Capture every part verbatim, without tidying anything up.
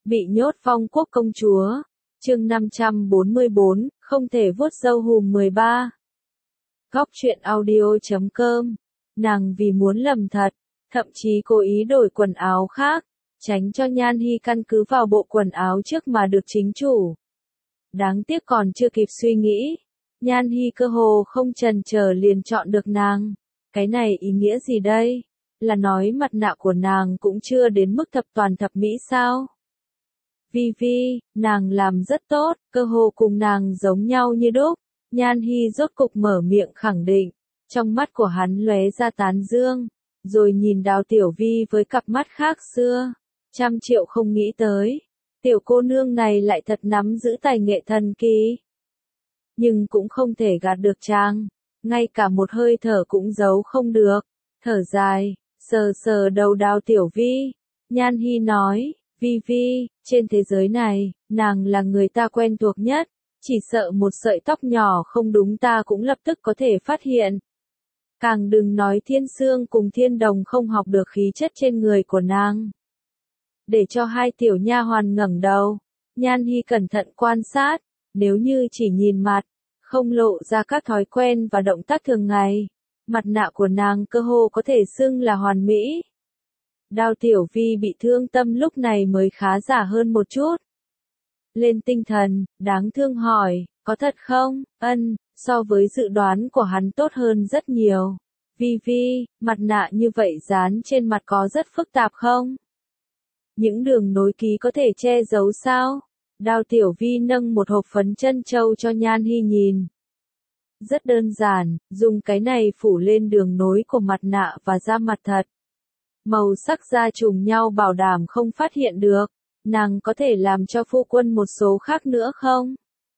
Bị nhốt Phong Quốc công chúa. Chương năm trăm bốn mươi bốn, không thể vuốt râu hùm mười ba. Góc truyện audio chấm com. Nàng vì muốn lầm thật, thậm chí cố ý đổi quần áo khác, tránh cho Nhan Hi căn cứ vào bộ quần áo trước mà được chính chủ. Đáng tiếc còn chưa kịp suy nghĩ, Nhan Hi cơ hồ không chần chờ liền chọn được nàng. Cái này ý nghĩa gì đây? Là nói mặt nạ của nàng cũng chưa đến mức thập toàn thập mỹ sao? Vi Vi, nàng làm rất tốt, cơ hồ cùng nàng giống nhau như đúc. Nhan Hi rốt cục mở miệng khẳng định, trong mắt của hắn lóe ra tán dương, rồi nhìn Đào Tiểu Vi với cặp mắt khác xưa. Trăm triệu không nghĩ tới, tiểu cô nương này lại thật nắm giữ tài nghệ thần kỳ. Nhưng cũng không thể gạt được chàng, ngay cả một hơi thở cũng giấu không được. Thở dài, sờ sờ đầu Đào Tiểu Vi, Nhan Hi nói, Vi Vi, trên thế giới này, nàng là người ta quen thuộc nhất, chỉ sợ một sợi tóc nhỏ không đúng ta cũng lập tức có thể phát hiện. Càng đừng nói Thiên Sương cùng Thiên Đồng không học được khí chất trên người của nàng. Để cho hai tiểu nha hoàn ngẩng đầu, Nhan Hi cẩn thận quan sát, nếu như chỉ nhìn mặt, không lộ ra các thói quen và động tác thường ngày, mặt nạ của nàng cơ hồ có thể xưng là hoàn mỹ. Đào Tiểu Vi bị thương tâm lúc này mới khá giả hơn một chút. Lên tinh thần, đáng thương hỏi, có thật không? Ân, so với dự đoán của hắn tốt hơn rất nhiều. Vi Vi, mặt nạ như vậy dán trên mặt có rất phức tạp không? Những đường nối ký có thể che giấu sao? Đào Tiểu Vi nâng một hộp phấn trân châu cho Nhan Hi nhìn. Rất đơn giản, dùng cái này phủ lên đường nối của mặt nạ và da mặt thật. Màu sắc da trùng nhau bảo đảm không phát hiện được. Nàng có thể làm cho phu quân một số khác nữa không?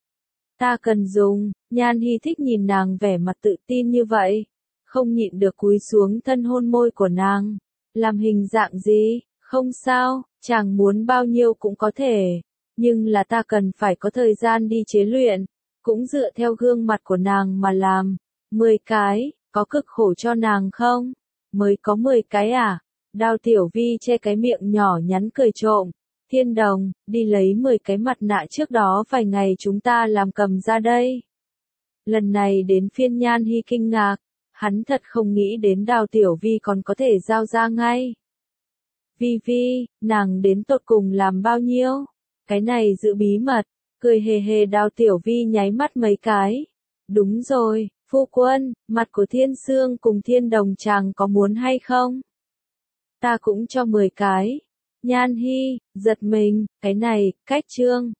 Ta cần dùng. Nhan Hi thích nhìn nàng vẻ mặt tự tin như vậy, không nhịn được cúi xuống thân hôn môi của nàng. Làm hình dạng gì? Không sao, chàng muốn bao nhiêu cũng có thể, nhưng là ta cần phải có thời gian đi chế luyện, cũng dựa theo gương mặt của nàng mà làm. Mười cái, có cực khổ cho nàng không? Mới có mười cái à? Đào Tiểu Vi che cái miệng nhỏ nhắn cười trộm. Thiên Đồng, đi lấy mười cái mặt nạ trước đó vài ngày chúng ta làm cầm ra đây. Lần này đến phiên Nhan Hi kinh ngạc, hắn thật không nghĩ đến Đào Tiểu Vi còn có thể giao ra ngay. Vi Vi, nàng đến tột cùng làm bao nhiêu? Cái này giữ bí mật, cười hề hề Đào Tiểu Vi nháy mắt mấy cái. Đúng rồi, phu quân, mặt của Thiên Sương cùng Thiên Đồng chàng có muốn hay không? Ta cũng cho mười cái. Nhan Hi, giật mình, cái này, cách trương.